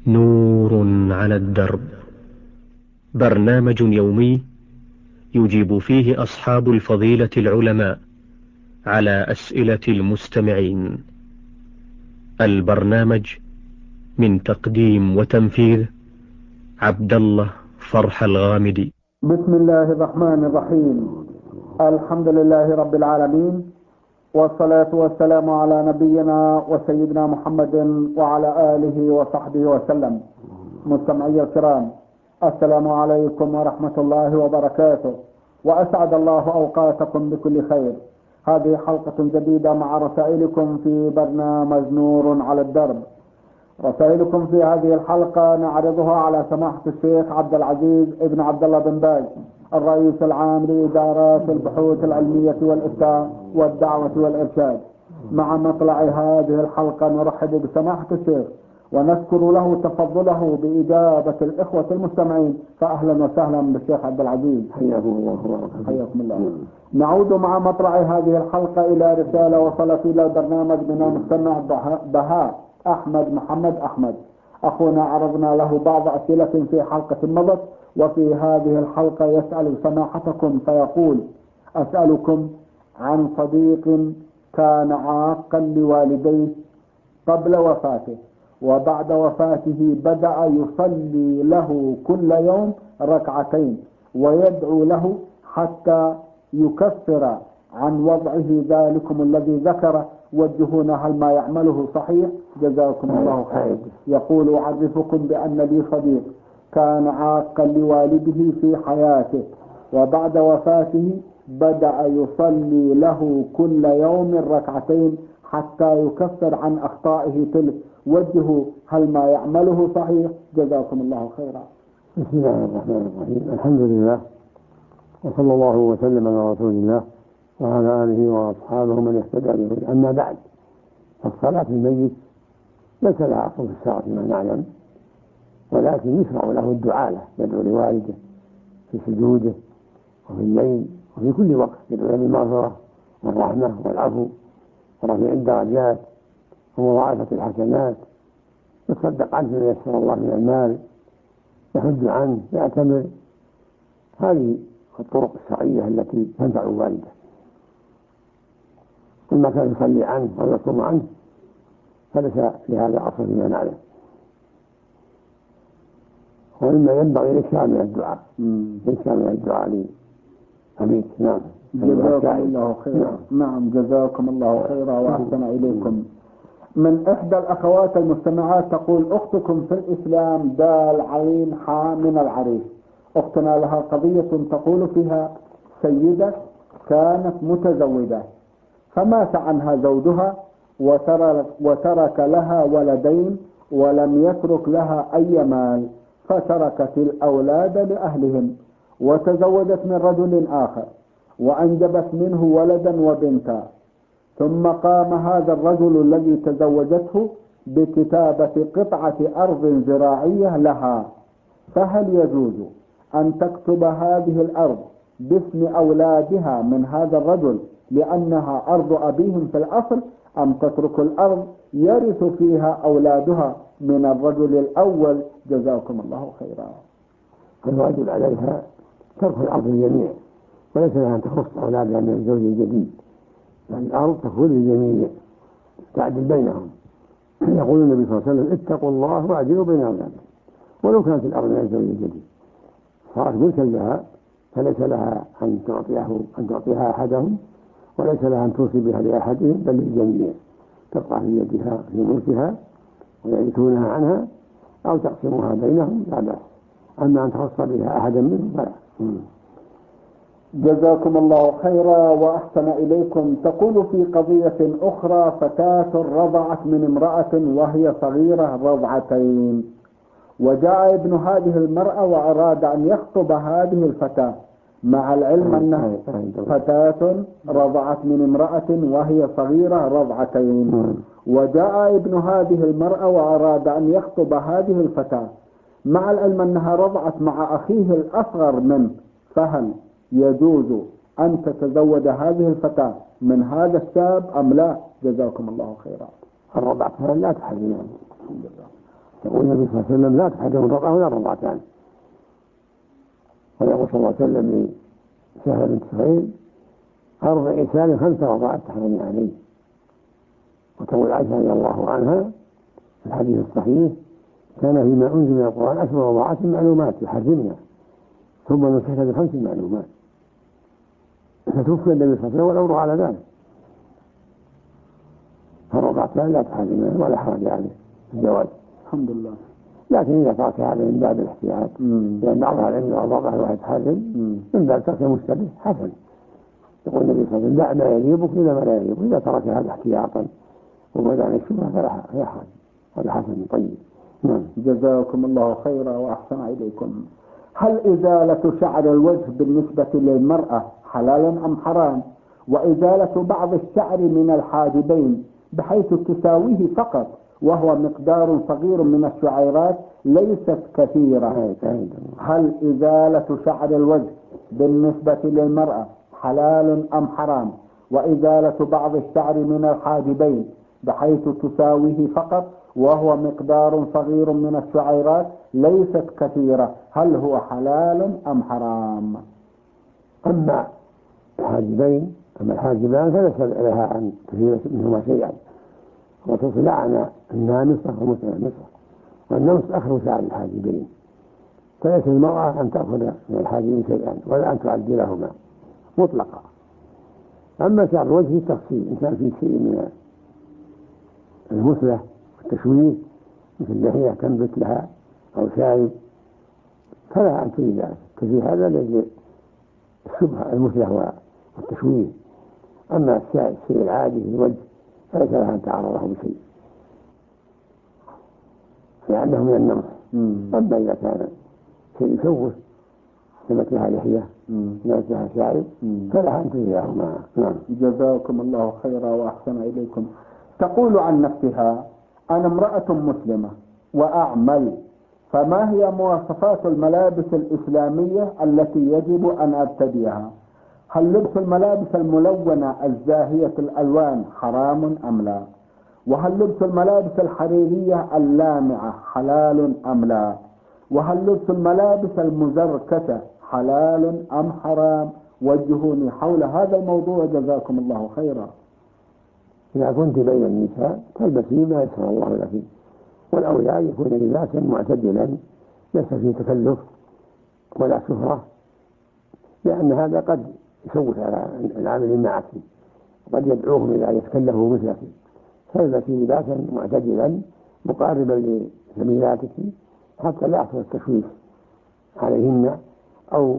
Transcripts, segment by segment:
نور على الدرب، برنامج يومي يجيب فيه أصحاب الفضيلة العلماء على أسئلة المستمعين. البرنامج من تقديم وتنفيذ عبد الله فرح الغامدي. بسم الله الرحمن الرحيم. الحمد لله رب العالمين، والصلاة والسلام على نبينا وسيدنا محمد وعلى آله وصحبه وسلم. مستمعي الكرام، السلام عليكم ورحمة الله وبركاته، وأسعد الله أوقاتكم بكل خير. هذه حلقة جديدة مع رسائلكم في برنامج نور على الدرب. رسائلكم في هذه الحلقة نعرضها على سماحة الشيخ عبد العزيز ابن عبد الله بن باز، الرئيس العام لإدارات البحوث العلمية والإفتاء والدعوة والإرشاد. مع مطلع هذه الحلقة نرحب بسماحة الشيخ ونشكر له تفضله بإجابة الإخوة المستمعين، فأهلا وسهلا بالشيخ عبد العزيز. حياكم الله. حياكم الله. نعود مع مطلع هذه الحلقة إلى رسالة وصلت إلى البرنامج من المستمع بهاء أحمد محمد أحمد. أخونا عرضنا له بعض أسئلة في حلقة مضت، وفي هذه الحلقة يسأل سماحتكم فيقول: أسألكم عن صديق كان عاقا لوالديه قبل وفاته، وبعد وفاته بدأ يصلي له كل يوم ركعتين ويدعو له حتى يكفر عن وضعه ذلكم الذي ذكر. وجهونا هل ما يعمله صحيح؟ جزاكم الله خير. يقول: أعرفكم بأن لي صديق كان عاقا لوالده في حياته، وبعد وفاته بدأ يصلي له كل يوم ركعتين حتى يكفر عن أخطائه تلك. وجهوا هل ما يعمله صحيح؟ جزاكم الله خيرا. بسم الله الرحمن الرحيم. الحمد لله، وصلى الله وسلم على رسول الله وعلى آله وأصحابه من اهتدى بهداه. أما بعد، فالصلاة الميت ليس لها أصل في الشرع فيما نعلم، ولكن يشرع له الدعاء له، يدعو لوالده في سجوده وفي الليل وفي كل وقت، يدعو له بالمغفرة والرحمة والعفو ورفع الدرجات ومضاعفة الحسنات، يتصدق عنه ما يسر الله من المال، يحج عنه، يعتمر. هذه الطرق الشرعية التي تنفع والده. كل ما كان يصلي عنه أو يصوم عنه فليس لهذا أصل فيما نعلم، وإما ينبغي الإكثار من الدعاء، الإكثار من الدعاء لأبيك. نعم، جزاكم الله خيرا. نعم، جزاكم الله خيرا وأحسن إليكم. من إحدى الأخوات المستمعات تقول: أختكم في الإسلام دال عين حاء من العريش. أختنا لها قضية تقول فيها: سيدة كانت متزوجة فمات عنها زوجها وترك لها ولدين ولم يترك لها أي مال، فتركت الأولاد لأهلهم وتزوجت من رجل آخر وأنجبت منه ولدا وبنتا، ثم قام هذا الرجل الذي تزوجته بكتابة قطعة أرض زراعية لها، فهل يجوز أن تكتب هذه الأرض باسم أولادها من هذا الرجل لأنها أرض أبيهم في الأصل، أم تترك الأرض يرث فيها أولادها من الرجل الأول؟ جزاكم الله خيرا. الواجب عليها ترك الأرض للجميع، وليس لها أن تخص أولادها من الزوج الجديد، الأرض تكون للجميع تعدل بينهم. يقول النبي صلى الله عليه وسلم: اتقوا الله واعدلوا بين أولادكم، ولو كانت الأرض من الزوج الجديد صارت ملكا لها، فليس لها أن تعطيها أحدهم، وليس لها أن توصي بها لأحدهم، بل للجميع، تبقى في يدها في ملكها ويرثونها عنها أو تقسمها بينهم لا بأس. أما أن تخص بها أحدا منهم فلا. جزاكم الله خيرا وأحسن إليكم. تقول في قضية أخرى: فتاة رضعت من امرأة وهي صغيرة رضعتين، وجاء ابن هذه المرأة وأراد أن يخطب هذه الفتاة، مع العلم أنها فتاة رضعت من امرأة وهي صغيرة رضعتين، وجاء ابن هذه المرأة وأراد أن يخطب هذه الفتاة، مع العلم أنها رضعت مع أخيه الأصغر منه، فهل يجوز أن تتزوج هذه الفتاة من هذا الشاب أم لا؟ جزاكم الله خيرا. الرضعة لا تحرم. يقول النبي صلى الله عليه وسلم لا تحرم الرضع ولا الرضعتان. ويقول صلى الله عليه وسلم لسهل بنت سهيل 4 سال 5 رضعات تحرم عليه. وتقول عائشة رضي الله عنها في الحديث الصحيح كان فيما أنزل من القرآن 10 رضعات معلومات يحرمنا ثم نسخت ب5 معلومات. فتوفي النبي صلى الله عليه وسلم والأمر على ذلك، فالرضعتان لا تحرمنا ولا حرج عليه الزواج الحمد لله. لكن إذا ترك هذا من باب الاحتياط لأن بعض العلم الرضع الواحد حرم من باب ترك المشتبه حسن. يقول النبي صلى الله عليه وسلم دع ما يريبك إلى ما لا يريبك، إذا ترك هذا احتياطا وبعد عن الشبهة فلا يحرج، هذا حسن طيب. جزاكم الله خيرا وأحسن إليكم. هل إزالة شعر الوجه بالنسبة للمرأة حلال أم حرام؟ وإزالة بعض الشعر من الحاجبين بحيث تساويه فقط وهو مقدار صغير من الشعيرات ليست كثيرة، هل إزالة شعر الوجه بالنسبة للمرأة حلال أم حرام؟ وإزالة بعض الشعر من الحاجبين بحيث تساويه فقط وهو مقدار صغير من الشعيرات ليست كثيرة، هل هو حلال أم حرام؟ أما الحاجبين أما الحاجبان فليس لها عن كثير منهما شيئا. الرسول لعن النامصة والمتنمصة، والنمص أخر شعر الحاجبين، فليس المرأة أن تأخذ من الحاجبين شيئا ولا أن تعدلهما مطلقا. أما شعر الوجه التفصيل إن كان فيه شيء من المثلة والتشويه مثل لحية تنبت لها أو شايب فلا أن تريد ذلك، كفي هذا لأجل الشبهة المثلة والتشويه. أما الشيء العادي في الوجه فليس لها أن تعرضه بشيء لأنه من النمص. أما إذا كان شيء يشوه ثبت لها لحية ثبت لها شايب فلها أن تريدهما. جزاكم الله خيرا وأحسن إليكم. تقول عن نفسها أنا امرأة مسلمة وأعمل، فما هي مواصفات الملابس الإسلامية التي يجب أن أرتديها؟ هل لبس الملابس الملونة الزاهية الألوان حرام أم لا؟ وهل لبس الملابس الحريرية اللامعة حلال أم لا؟ وهل لبس الملابس المزركشة حلال أم حرام؟ وجهوني حول هذا الموضوع جزاكم الله خيرا. إذا كنت بين النساء تلبسي ما يسر الله لك، والأولى يكون لباسا معتدلا ليس فيه تكلف ولا سفرة، لأن هذا قد يشوش على العامل معك وقد يدعوهم إلى أن يتكلفوا مثلك، فالبسي لباسا معتدلا مقاربا لزميلاتك حتى لا يحصل التشويش عليهن أو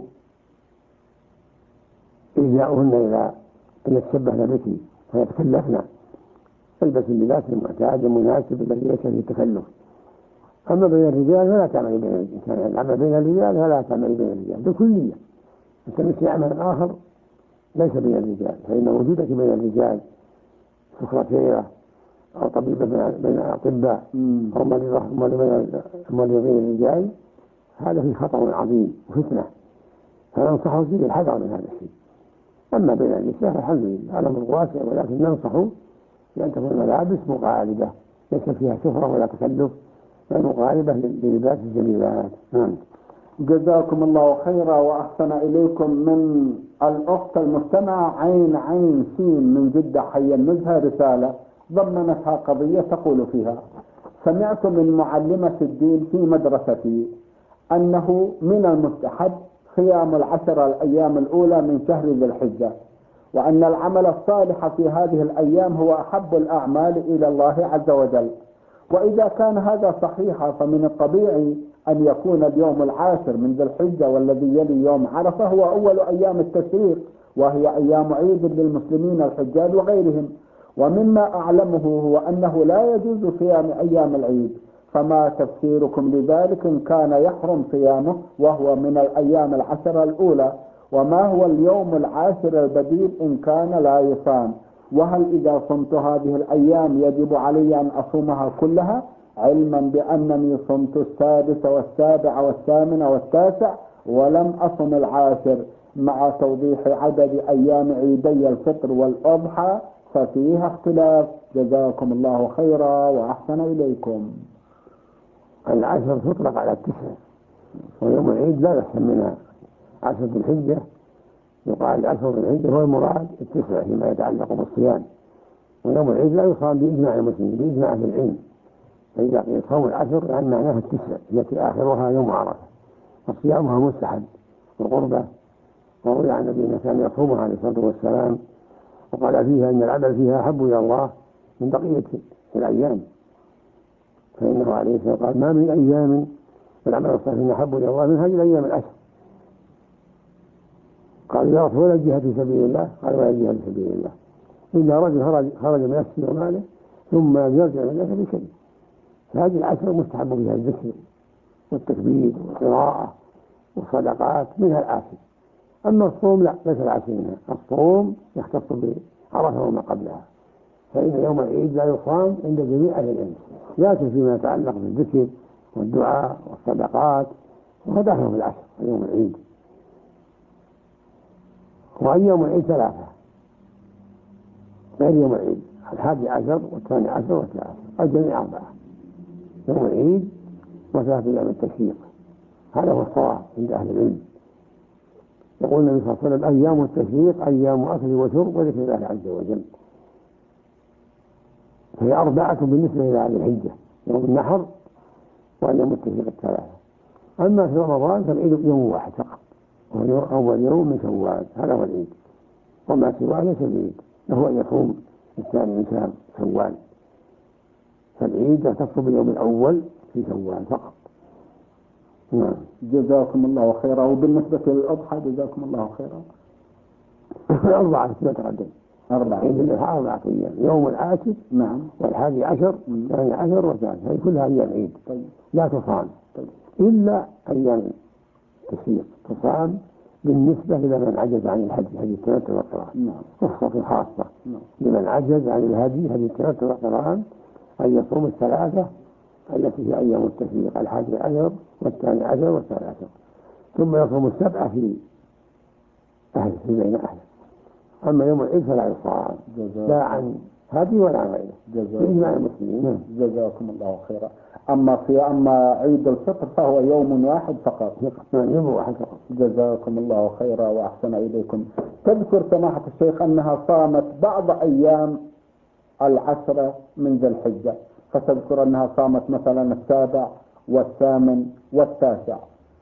إلجاؤهن إلى أن يتشبهن بك فيتكلفن. البس اللباس المعتاد المناسب الذي ليس فيه تكلف. أما بين الرجال فلا تعمل بين الإنسان، أما بين الرجال فلا تعمل بين الرجال بالكلية، تمشي عمل آخر ليس بين الرجال، فإن وجودك بين الرجال سكرتيرة أو طبيبة بين الأطباء أو مريضين الرجال هذا فيه خطر عظيم وفتنة، فننصح فيه الحذر من هذا الشيء. أما بين النساء الحمد لله الأمر واسع، ولكن ننصح بأن تكون الملابس مقاربة ليس فيها سفرة ولا تكلف، بل مقاربة للباس الجميلات. جزاكم الله خيرا وأحسن إليكم. من الأخت المستمعة عين سين من جدة حي النزهة رسالة ضمنتها قضية تقول فيها: سمعت من معلمة الدين في مدرستي أنه من المستحب صيام 10 الأيام الأولى من شهر ذي الحجة، وأن العمل الصالح في هذه الأيام هو أحب الأعمال إلى الله عز وجل. وإذا كان هذا صحيحا فمن الطبيعي أن يكون اليوم 10 من ذي الحجة والذي يلي يوم عرفة هو أول أيام التشريق، وهي أيام عيد للمسلمين الحجاج وغيرهم. ومما أعلمه هو أنه لا يجوز صيام أيام العيد، فما تفسيركم لذلك إن كان يحرم صيامه وهو من الأيام 10 الأولى؟ وما هو اليوم 10 البديل إن كان لا يصام؟ وهل إذا صمت هذه الأيام يجب علي أن أصومها كلها، علما بأنني صمت 6 و7 و8 و9 ولم أصم 10 مع توضيح عدد أيام عيدي الفطر والأضحى ففيها اختلاف؟ جزاكم الله خيرا وأحسن إليكم. العشر تطلق على التسع، ويوم العيد لا يحسن منها 10 ذي الحجة، يقال 10 ذي الحجة هو المراد التسع فيما يتعلق بالصيام، ويوم العيد لا يصام بإجماع المسلمين بإجماع أهل العلم، فإذا قيل صوم العشر يعني معناها التسع التي آخرها يوم عرفة، فصيامها مستحب وقربة، وروي عن النبي كان يصومها عليه الصلاة والسلام، وقال فيها إن العمل فيها أحب إلى الله من بقية الأيام، فإنه عليه الصلاة والسلام قال ما من أيام العمل الصالح أحب إلى الله من هذه الأيام العشر. قال يا رسول ولا الجهاد في سبيل الله؟ قال ولا الجهاد في سبيل الله إلا رجل خرج من نفسه وماله ثم يرجع من نفسه بشيء، فهذه العشر مستحب فيها الذكر والتكبير والقراءة والصدقات منها العاشر. أما الصوم لا، ليس العاشر منها، الصوم يختص بعرفة وما قبلها، فإن يوم العيد لا يصام عند جميع أهل العلم، لكن فيما يتعلق بالذكر والدعاء والصدقات وهداه في العشر يوم العيد. وأيام العيد ثلاثة غير يوم العيد، 11 والثاني عشر والثالث عشر، الجميع 4، يوم العيد وثلاث أيام التشريق، هذا هو الصواب عند أهل العلم. يقول النبي صلى الله عليه وسلم أيام التشريق أيام أكل وشرب وذكر الله عز وجل، فهي 4 بالنسبة إلى هذه الحجة، يوم النحر وأيام التشريق الثلاثة. أما في رمضان فالعيد يوم واحد فقط، وهو أول يوم من شوال، هذا هو العيد، وما سواه ليس العيد، له أن يصوم الثاني من شوال، فالعيد يختص باليوم الأول في شوال فقط. نعم. جزاكم الله خيرا. وبالنسبة للأضحى جزاكم الله خيرا. 4 كما تقدم، 4 عيد الأضحى 4 أيام، يوم العاشر نعم والحادي عشر والثاني عشر والثالث، هذه كلها أيام عيد لا تصام إلا أيام التشريق تصام بالنسبة إلى من عجز عن الهدي هدي التمتع والقران، رخصة خاصة لمن عجز عن الهدي هدي التمتع والقران أن يصوم الثلاثة التي هي أيام التشريق، الحادي عشر والثاني عشر والثالث عشر، ثم يصوم 7 في بين أهله. أما يوم العيد فلا يصام لا عن هدي ولا عن غيره بإجماع المسلمين. جزاكم الله خيرا. أما عيد الفطر فهو يوم واحد فقط. يوم واحد فقط. جزاكم الله خيرا وأحسن إليكم. تذكر سماحة الشيخ أنها صامت بعض أيام 10 من ذي الحجة، فتذكر أنها صامت مثلا 7 والثامن والتاسع،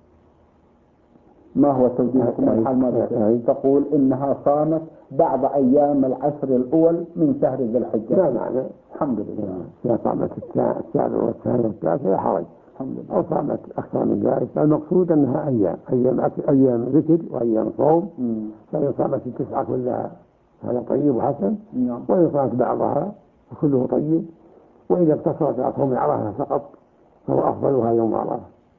ما هو توجيهكم الحال ماذا تقول؟ إنها صامت بعض أيام 10 الأول من شهر ذي الحجة. لا معنى الحمد لله. إذا صامت 7 والثامن والتاسع لا حرج، أو صامت أكثر من ذلك، المقصود أنها أيام ذكر وأيام صوم، فإن صامت 9 كلها هذا طيب وحسن، وإن صامت بعضها فكله طيب، وإذا اقتصرت على صوم عرفة فقط فهو أفضلها يوم عرفة،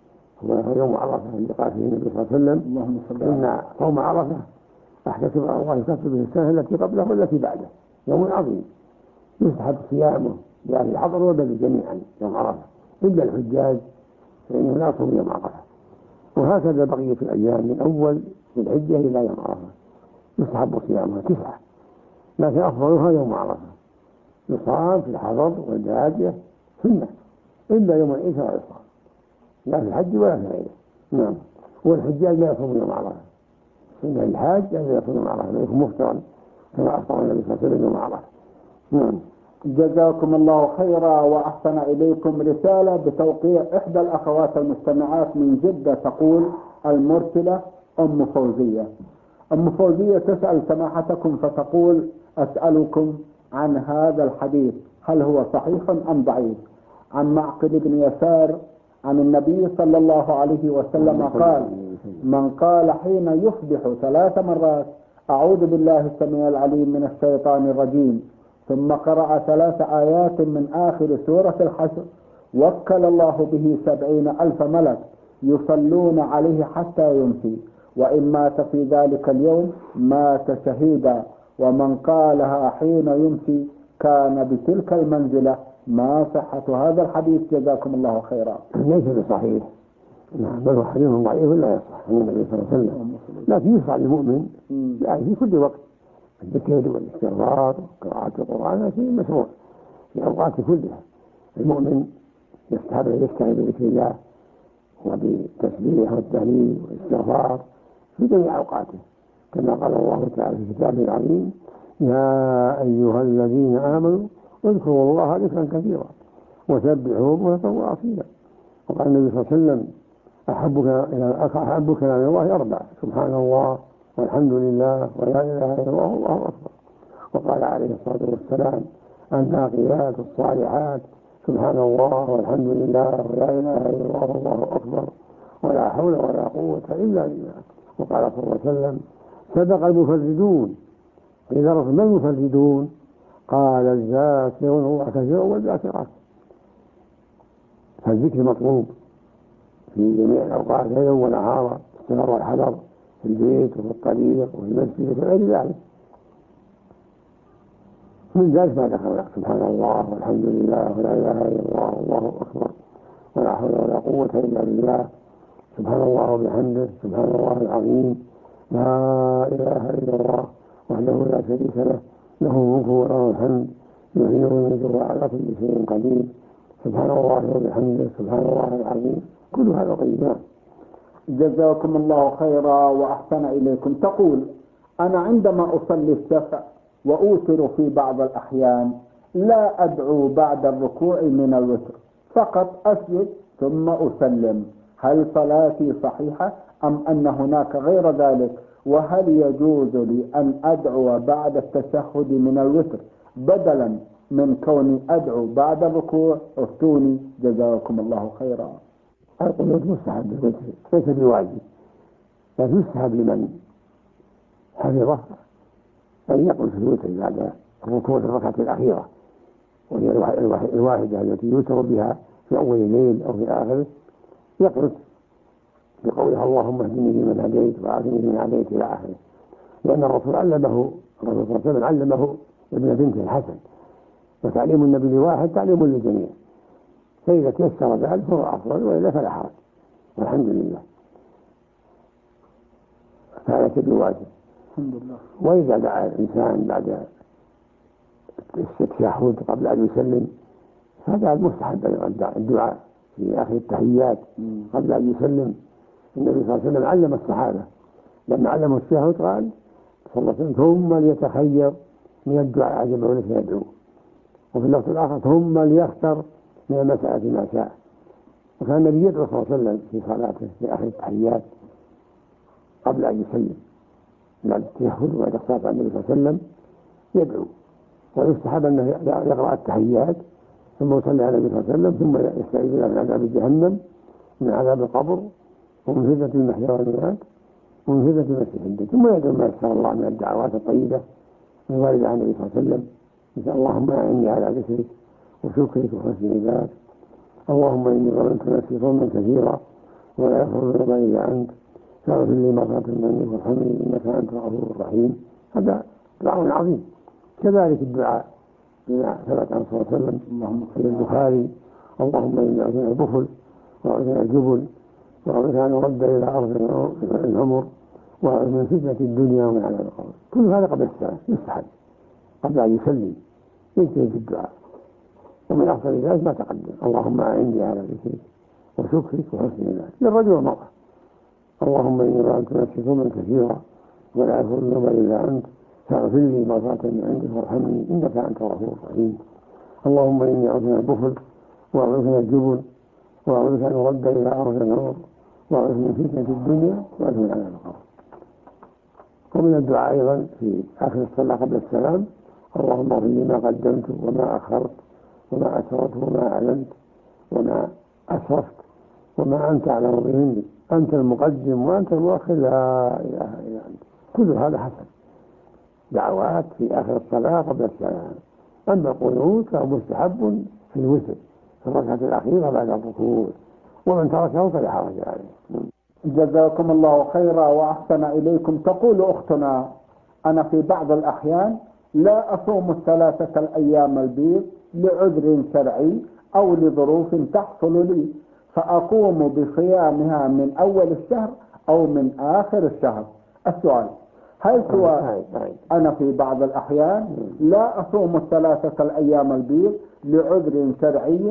هو يوم عرفة اللي قال فيه النبي صلى الله عليه وسلم إن صوم عرفة أحتسب على الله يكفر به السنة التي قبله والتي بعده، يوم عظيم يستحب صيامه لأهل الحضر والبلد جميعا يوم عرفة إلا الحجاج فإنه لا يصوم يوم عرفة، وهكذا بقية الأيام من أول ذي الحجة إلى يوم عرفة يستحب صيامها 9، لكن أفضلها يوم عرفة، يصام في الحضر والبادية سنة، إلا يوم العيد لا يصام لا في الحج ولا في غيره. نعم. والحجاج لا يصوم يوم عرفة، إن الحاج لا يصوم يوم عرفة، يكون مفطرا كما أفطر النبي صلى الله عليه وسلم يوم عرفة. نعم. جزاكم الله خيرا وأحسن إليكم. رسالة بتوقيع إحدى الأخوات المستمعات من جدة تقول: المرسلة أم فوزية. أم فوزية تسأل سماحتكم فتقول: أسألكم عن هذا الحديث، هل هو صحيح أم ضعيف؟ عن معقل بن يسار عن النبي صلى الله عليه وسلم قال: من قال حين يصبح 3 مرات أعوذ بالله السميع العليم من الشيطان الرجيم، ثم قرأ 3 آيات من آخر سورة الحشر، وكل الله به 70,000 ملك يصلون عليه حتى يمسي، وإن مات في ذلك اليوم مات شهيدا، ومن قالها حين يمسي كان بتلك المنزلة. ما صحة هذا الحديث؟ جزاكم الله خيرا. ليس بصحيح، بل هو حديث ضعيف لا يصح عن النبي صلى الله عليه وسلم، لكن يصح للمؤمن يعني في كل وقت الذكر والاستغفار وقراءة القرآن شيء مشروع في أوقات كلها. المؤمن يستحب أن يشتغل بذكر الله وبالتسبيح والتهليل والاستغفار في جميع أوقاته، كما قال الله تعالى في كتابه العظيم: يا أيها الذين آمنوا اذكروا الله ذكرا كثيرا وسبحوه بكرة وأصيلا. وقال النبي صلى الله عليه وسلم: أحب كلام الله 4: سبحان الله والحمد لله ولا إله إلا الله والله أكبر. وقال عليه الصلاة والسلام: الباقيات الصالحات سبحان الله والحمد لله ولا إله إلا الله والله أكبر ولا حول ولا قوة إلا بالله. وقال صلى الله عليه وسلم: صدق المفردون. إذا رفض ما المفردون؟ قال: الذاكرون الله كثيرا والذاكرات. فالذكر مطلوب في جميع الأوقات ليلا ونهارا، السفر والحضر، في البيت وفي الطريق وفي المسجد وفي غير ذلك. من ذلك ما ذكر: سبحان الله والحمد لله ولا إله إلا الله والله أكبر ولا حول ولا قوة إلا بالله، سبحان الله وبحمده، سبحان الله العظيم، لا إله إلا الله وحده لا شريك له، له الملك وله الحمد، يحيي ويميت وهو على كل شيء قدير، سبحان الله وبحمده، سبحان الله العظيم. كل هذا طيبات. جزاكم الله خيرا وأحسن إليكم. تقول: أنا عندما أصلي الشفع وأوتر في بعض الأحيان لا أدعو بعد الركوع من الوتر، فقط أسجد ثم أسلم، هل صلاتي صحيحة أم أن هناك غير ذلك؟ وهل يجوز لي أن أدعو بعد التشهد من الوتر بدلا من كوني أدعو بعد الركوع؟ افتوني جزاكم الله خيرا. القنوت مستحب بالوتر ليس بواجب، لكن يستحب لمن حفظه أن يقل في الوتر بعد الركوع في الركعة الأخيرة، وهي الواحدة التي يوتر بها في أول الليل أو في آخره، يقل بقولها: اللهم اهدني لمن هديت وعافني لمن عافيت إلى آخره. لأن الرسول صلى الله عليه وسلم علمه ابن بنته الحسن، وتعليم النبي لواحد تعليم للجميع، فإذا تيسر ذلك فهو أفضل، وإلا فلا حرج، والحمد لله. فهذا بواجب. الحمد لله. وإذا دعا الإنسان بعد التشهد قبل أن يسلم هذا المستحب، الدعاء في آخر التحيات قبل أن يسلم. النبي صلى الله عليه وسلم علم الصحابة لما علموا التشهد قال صلى الله عليه وسلم: ثم ليتخير من الدعاء عجبه لك يدعو. وفي اللفظ الآخر: ثم ليختر من المسألة ما شاء. وكان النبي يدعو صلى الله عليه وسلم في صلاته في آخر التحيات قبل أن يسلم، بعد التشهد وبعد الصلاة على النبي صلى الله عليه وسلم يدعو. ويستحب أنه يقرأ التحيات ثم يصلي على النبي صلى الله عليه وسلم، ثم يستعيذ بالله من عذاب جهنم، من عذاب القبر، ومن فتنة المحيا والممات، ومن فتنة المسيح الدجال، ثم يدعو ما يسر الله من الدعوات الطيبة الواردة عن النبي صلى الله عليه وسلم، مثل: اللهم أعني على ذكرك وشكرك وحسن عبادتك، اللهم إني ظلمت نفسي ظلما كثيرا ولا يغفر الذنوب إلا أنت، فاغفر لي مغفرة منك وارحمني إنك أنت الغفور الرحيم. هذا دعاء عظيم. كذلك الدعاء بما ثبت عن صلى الله عليه وسلم في البخاري: اللهم إني أعوذ من البخل وأعوذ من الجبن وأعوذ أن أرد إلى أرض العمر وأعوذ من فتنة الدنيا ومن عذاب القبر. كل هذا قبل السلام يستحب قبل أن يسلم ينتهي في الدعاء. ومن أفضل ذلك ما تقدم: اللهم أعني على ذكرك وشكرك وحسن عبادتك، للرجل والمرأة. اللهم إني ظلمت نفسي ظلما كثيرا ولا يغفر الذنوب إلا أنت، فاغفر لي مغفرة من عندك وارحمني إنك أنت الغفور الرحيم. اللهم إني أعوذ من البخل وأعوذ من الجبن وأعوذ أن أرد إلى أرض العمر وأعوذ من فتنة الدنيا وأعوذ من عذاب القبر. ومن الدعاء أيضا في آخر الصلاة قبل السلام: اللهم اغفر لي ما قدمت وما أخرت وما أسررت وما أعلنت وما أسرفت وما أنت أعلم به مني، أنت المقدم وأنت المؤخر، لا إله إلا أنت. كل هذا حسن، دعوات في آخر الصلاة قبل السلام. أما القنوت فهو مستحب في الوتر في الركعة الأخيرة بعد الركوع، ومن تركه فلا حرج عليه. جزاكم الله خيرا وأحسن إليكم. تقول أختنا: أنا في بعض الأحيان لا أصوم 3 الأيام البيض لعذر شرعي أو لظروف تحصل لي، فأقوم بصيامها من أول الشهر أو من آخر الشهر. السؤال: هل سواء أنا في بعض الأحيان لا أصوم 3 الأيام البيض لعذر شرعي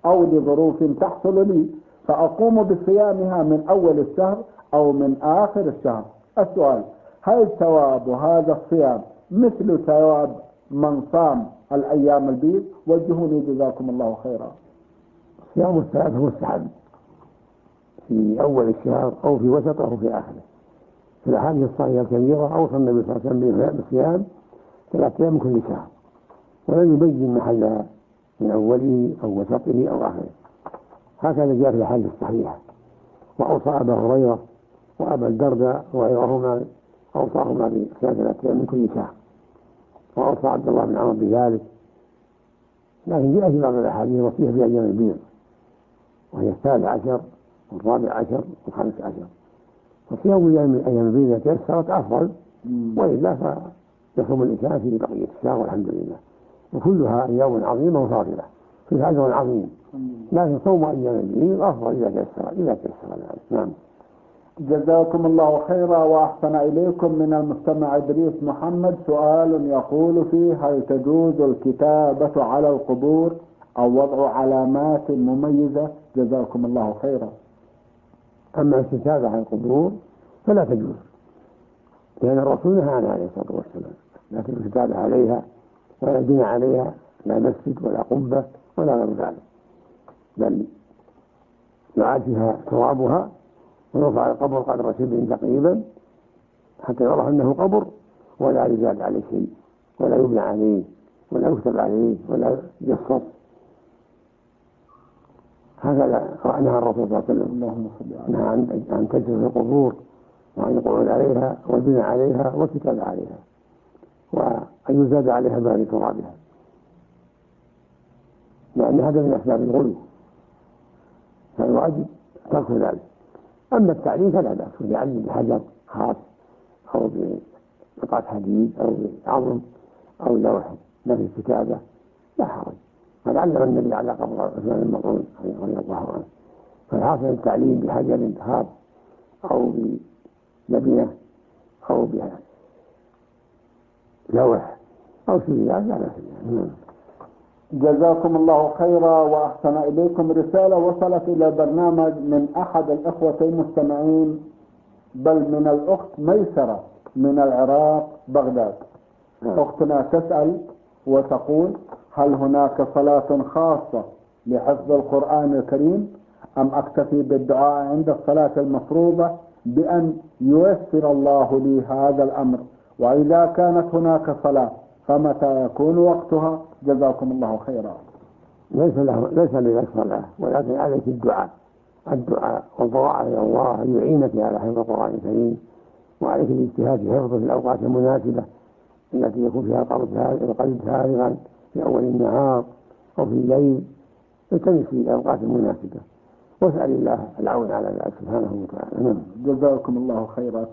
أو لظروف تحصل لي، فأقوم بصيامها من أول الشهر أو من آخر الشهر. السؤال: هل ثواب هذا الصيام مثل ثواب من صام الأيام البيض؟ وجهوني جزاكم الله خيرا. صيام الثلاثة مستحب في أول الشهر أو في وسطه أو في آخره. في الأحاديث الصحيحة الكبيرة أوصى النبي صلى الله عليه وسلم بصيام 3 أيام من كل شهر، ولم يبين محلها من أوله أو وسطه أو آخره، هكذا جاء في الأحاديث الصحيحة. وأوصى أبا هريرة وأبا الدرداء وغيرهما، أوصاهما بصيام 3 أيام من كل شهر، وأوصى عبد الله بن عمر بذلك. لكن جاء في بعض الأحاديث وصية في أيام البيض، وهي 13 و14 و15. فصيام أيام البيض إذا تيسرت أفضل، وإلا فيصوم الإنسان في بقية الشهر والحمد لله. وكلها أيام عظيمة وفاضلة فيها أجر عظيم، لكن صوم أيام البيض أفضل إذا تيسر ذلك. نعم. جزاكم الله خيرا وأحسن إليكم. من المستمع إدريس محمد سؤال يقول فيه: هل تجوز الكتابة على القبور أو وضع علامات مميزة؟ جزاكم الله خيرا. أما الكتابة على القبور فلا تجوز، لأن الرسول نهى عنها عليه الصلاة والسلام، لكن الكتابة عليها ولا بنى عليها لا مسجد ولا قبة ولا غير ذلك، بل يعاد فيها ثوابها ويرفع القبر قدر شبر تقريبا حتى يعرف أنه قبر، ولا يزاد عليه شيء ولا يبنى عليه ولا يكتب عليه ولا يجصص. هكذا نهى الرسول صلى الله عليه وسلم، نهى أن تجلس في القبور وأن يقعد عليها والبناء عليها والكتاب عليها وأن يزاد عليها بارك ترابها، لأن هذا من أسباب الغلو، فالواجب ترك ذلك. أما التعليم فلا بأس، يعلم بحجر خاص أو بقطعة حديد أو بعظم أو لوح ما في الكتابة لا حرج. قد علم النبي على قبر عثمان المظعون رضي الله عنه. فالحاصل التعليم بحجر خاص أو بلبنة أو بلوح أو شيء لا بأس. جزاكم الله خيرا وأحسن إليكم. رسالة وصلت إلى البرنامج من أحد الأخوة المستمعين، بل من الأخت ميسرة من العراق بغداد. أختنا تسأل وتقول: هل هناك صلاة خاصة لحفظ القرآن الكريم أم أكتفي بالدعاء عند الصلاة المفروضة بأن ييسر الله لي هذا الأمر؟ وإذا كانت هناك صلاة فمتى يكون وقتها؟ جزاكم الله خيرا. ليس لك صلاة، ولكن عليك الدعاء والضراعة إلى الله أن يعينك على حفظ القرآن الكريم، وعليك الاجتهاد في حفظه في الأوقات المناسبة التي يكون فيها القلب فارغا في أول النهار أو في الليل، التمس في الأوقات المناسبة واسأل الله العون على ذلك سبحانه وتعالى. جزاكم الله خيرا.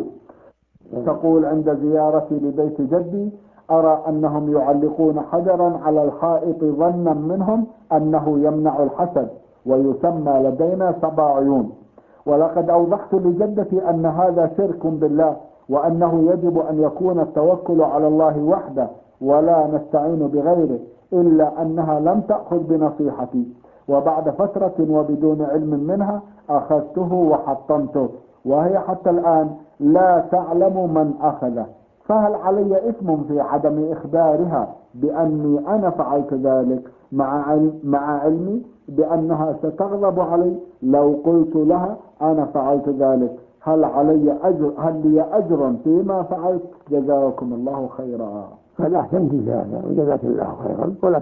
تقول: عند زيارتي لبيت جدي أرى أنهم يعلقون حجرا على الحائط ظنا منهم أنه يمنع الحسد، ويسمى لدينا 7 عيون، ولقد أوضحت لجدتي أن هذا شرك بالله، وأنه يجب أن يكون التوكل على الله وحده ولا نستعين بغيره، إلا أنها لم تأخذ بنصيحتي، وبعد فترة وبدون علم منها أخذته وحطمته، وهي حتى الآن لا تعلم من أخذه. فهل علي إثم في عدم إخبارها بأني أنا فعلت ذلك مع علمي بأنها ستغضب علي لو قلت لها أنا فعلت ذلك؟ هل لي أجر فيما فعلت؟ جزاكم الله خيرا. قد أحسنت في هذا وجزاك الله خيرا، ولا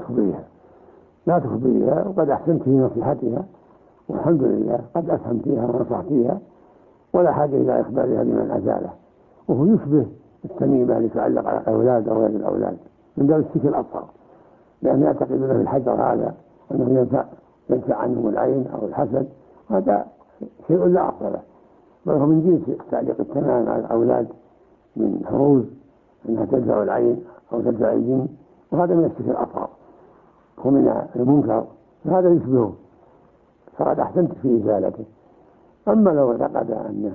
تخبريها، وقد أحسنت في نصيحتها والحمد لله، قد أفهمتيها ونصحتيها، ولا حاجة إلى إخبارها بمن أزاله. وهو يشبه التميمة اللي تعلق على الأولاد أو غير الأولاد من باب الشرك الأصغر، لأن يعتقدون في الحجر هذا أنه ينفع عنهم العين أو الحسد، هذا شيء لا أصل له، بل هو من جنس تعليق التمام على الأولاد من حروز أنها تدفع العين أو تدفع الجن، وهذا من الشرك الأصغر ومن المنكر، فهذا يشبهه، فقد أحسنت في إزالته. أما لو اعتقد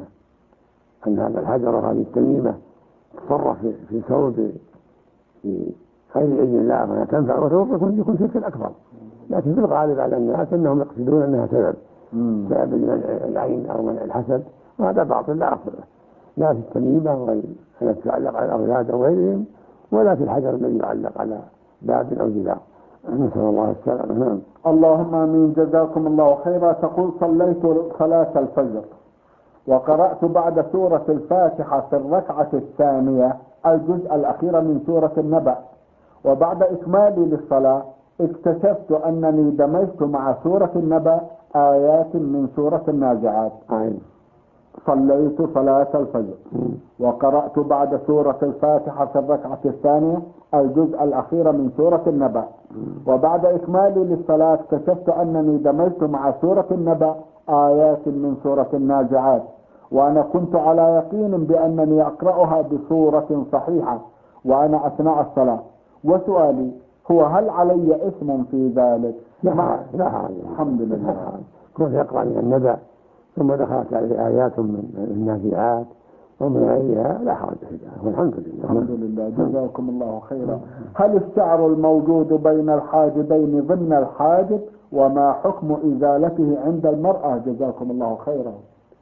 أن هذا الحجر وهذه التميمة تصرف في ثوب في غير إذن الله ولا تنفع وتضر، يكون شرك أكبر، لكن في الغالب على الناس أنهم يقصدون أنها سبب منع العين أو منع الحسد، وهذا باطل لا أصل له، لا في التميمة وغير أن تتعلق على الأولاد أو غيرهم، ولا في الحجر الذي يعلق على باب أو جدار. نسأل الله السلامة. اللهم آمين. جزاكم الله خيرا. تقول: صليت صلاة الفجر وقرأت بعد سورة الفاتحة في الركعة الثانية الجزء الأخير من سورة النبأ، وبعد إكمالي للصلاة اكتشفت أنني دمجت مع سورة النبأ آيات من سورة النازعات. صليت صلاة الفجر وقرأت بعد سورة الفاتحة في الركعة الثانية الجزء الأخير من سورة النبأ، وبعد إكمالي للصلاة اكتشفت أنني دمجت مع سورة النبأ آيات من سورة النازعات، وأنا كنت على يقين بأنني أقرأها بصورة صحيحة وأنا أثناء الصلاة. وسؤالي هو: هل علي إثم في ذلك؟ لا الحمد لله. كنت يقرأ من النبأ ثم دخلت عليه آيات من النازعات ومن غيرها، لا حرج في ذلك، والحمد لله. الحمد لله. جزاكم الله خيرا. هل الشعر الموجود بين الحاجبين ضمن الحاجب، وما حكم إزالته عند المرأة؟ جزاكم الله خيرا.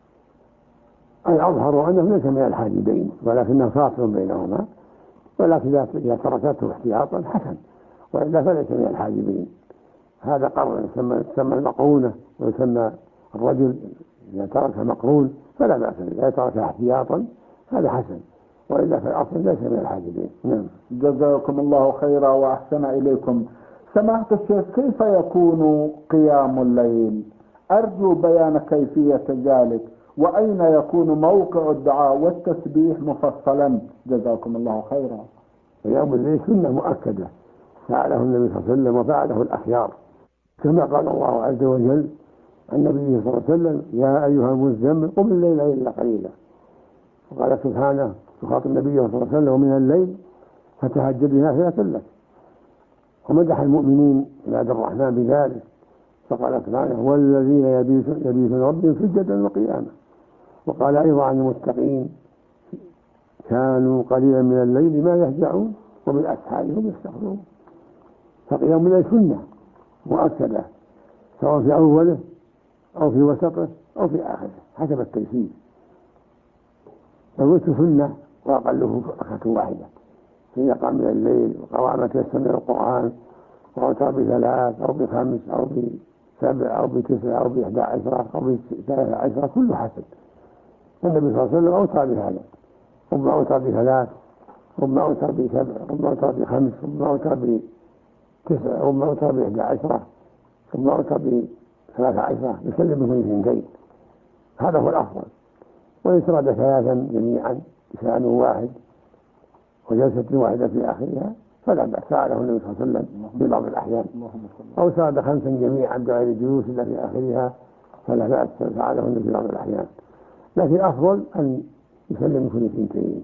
الأظهر أنه ليس من الحاجبين ولكنه فاصل بينهما، ولكن إذا تركته احتياطا حسن، وإلا فليس من الحاجبين. هذا قرن يسمى المقرونة، ويسمى الرجل إذا ترك مقرون فلا بأس به، إذا ترك احتياطا هذا حسن، وإلا في الأصل ليس من الحاجبين. نعم. جزاكم الله خيرا وأحسن إليكم. سماحة الشيخ، كيف يكون قيام الليل؟ أرجو بيان كيفية ذلك، وأين يكون موقع الدعاء والتسبيح مفصلا؟ جزاكم الله خيرا. قيام الليل سنة مؤكدة فعله النبي صلى الله عليه وسلم وفعله الأخيار، كما قال الله عز وجل عن النبي صلى الله عليه وسلم: يا أيها المزمل قم الليل إلا قليلا. وقال سبحانه يخاطب النبي صلى الله عليه وسلم: ومن الليل فتهجد نافلة لك. ومدح المؤمنين عباد الرحمن بذلك، فقال سبحانه: والذين يبيتون ربهم سجدا وقياما. وقال أيضا عن المتقين: كانوا قليلا من الليل ما يهجعون وبالأسحار هم يستغفرون. فقيام الليل سنة مؤكدة سواء في أوله أو في وسطه أو في آخره حسب التيسير. الوتر سنة وأقله ركعة واحدة، فإذا قام من الليل وقرأ ما تيسر من القرآن وأوتر ب3 أو ب5 أو ب7 أو ب9 أو ب11 أو ب13 كله حسن. النبي صلى الله عليه وسلم أوتر بهذا، ربما أوتر ب3، ربما أوتر ب7، ربما أوتر ب5، ربما أوتر ب9، ربما أوتر ب11، ربما أوتر ب13، يسلم من 2. هذا هو الأفضل. ويسرد 3 جميعا لسان واحد وجلسة واحدة في آخرها فلا بأس، فعله النبي صلى الله عليه وسلم في بعض الأحيان. أو سرد 5 جميعا بغير جلوس إلا في آخرها فلا بأس، فعله النبي في بعض الأحيان. لكن الأفضل أن يسلم كل 2.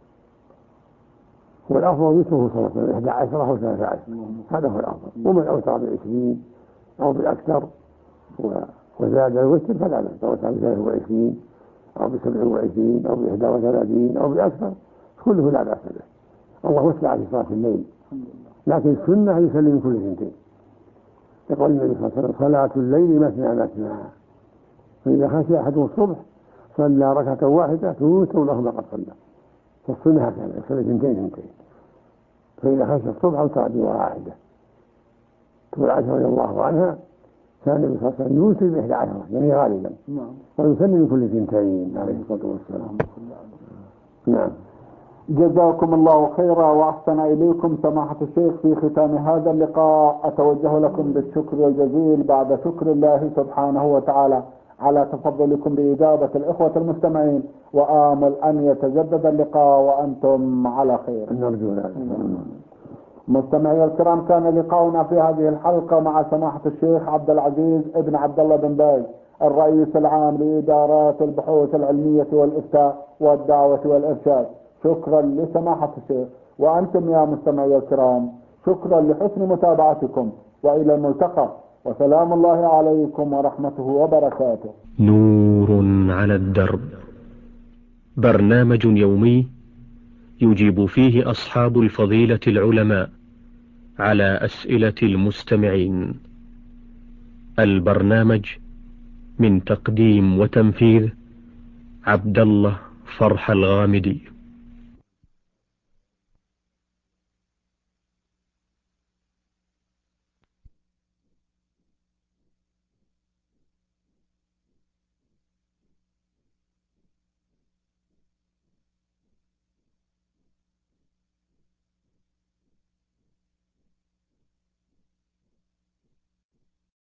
والأفضل يسره صلى الله عليه وسلم 11 أو 13، هذا هو الأفضل. ومن أوتر ب20 أو بأكثر وزاد الوتر فلا بأس، أوتر ب23 أو ب27 أو ب31 أو بأكثر كله لا بأس به. الله وسع في صلاة الليل، لكن السنة يسلم كل 2. يقول النبي صلى الله عليه وسلم: صلاة الليل مثنى مثنى، فإذا خشي أحدهم الصبح صلى ركعة واحدة توتر له ما قد صلى. فالسنة هكذا يصلي 2. فإذا خشي الصبح أوتر ب1. تقول عائشة رضي الله عنها: كان النبي صلى الله عليه وسلم يوتر ب11 يعني غالبا، ويسلم كل 2 عليه الصلاة والسلام. نعم. جزاكم الله خيرا وأحسن إليكم. سماحة الشيخ، في ختام هذا اللقاء أتوجه لكم بالشكر الجزيل بعد شكر الله سبحانه وتعالى على تفضلكم بإجابة الإخوة المستمعين، وآمل أن يتجدد اللقاء وأنتم على خير. نرجو ذلك. مستمعي الكرام، كان لقاؤنا في هذه الحلقة مع سماحة الشيخ عبد العزيز ابن عبد الله بن باز، الرئيس العام لإدارات البحوث العلمية والإفتاء والدعوة والإرشاد. شكرا لسماحة الشيخ، وأنتم يا مستمعي الكرام شكرا لحسن متابعتكم، وإلى الملتقى، وسلام الله عليكم ورحمته وبركاته. نور على الدرب، برنامج يومي يجيب فيه أصحاب الفضيلة العلماء على أسئلة المستمعين. البرنامج من تقديم وتنفيذ عبد الله فرح الغامدي.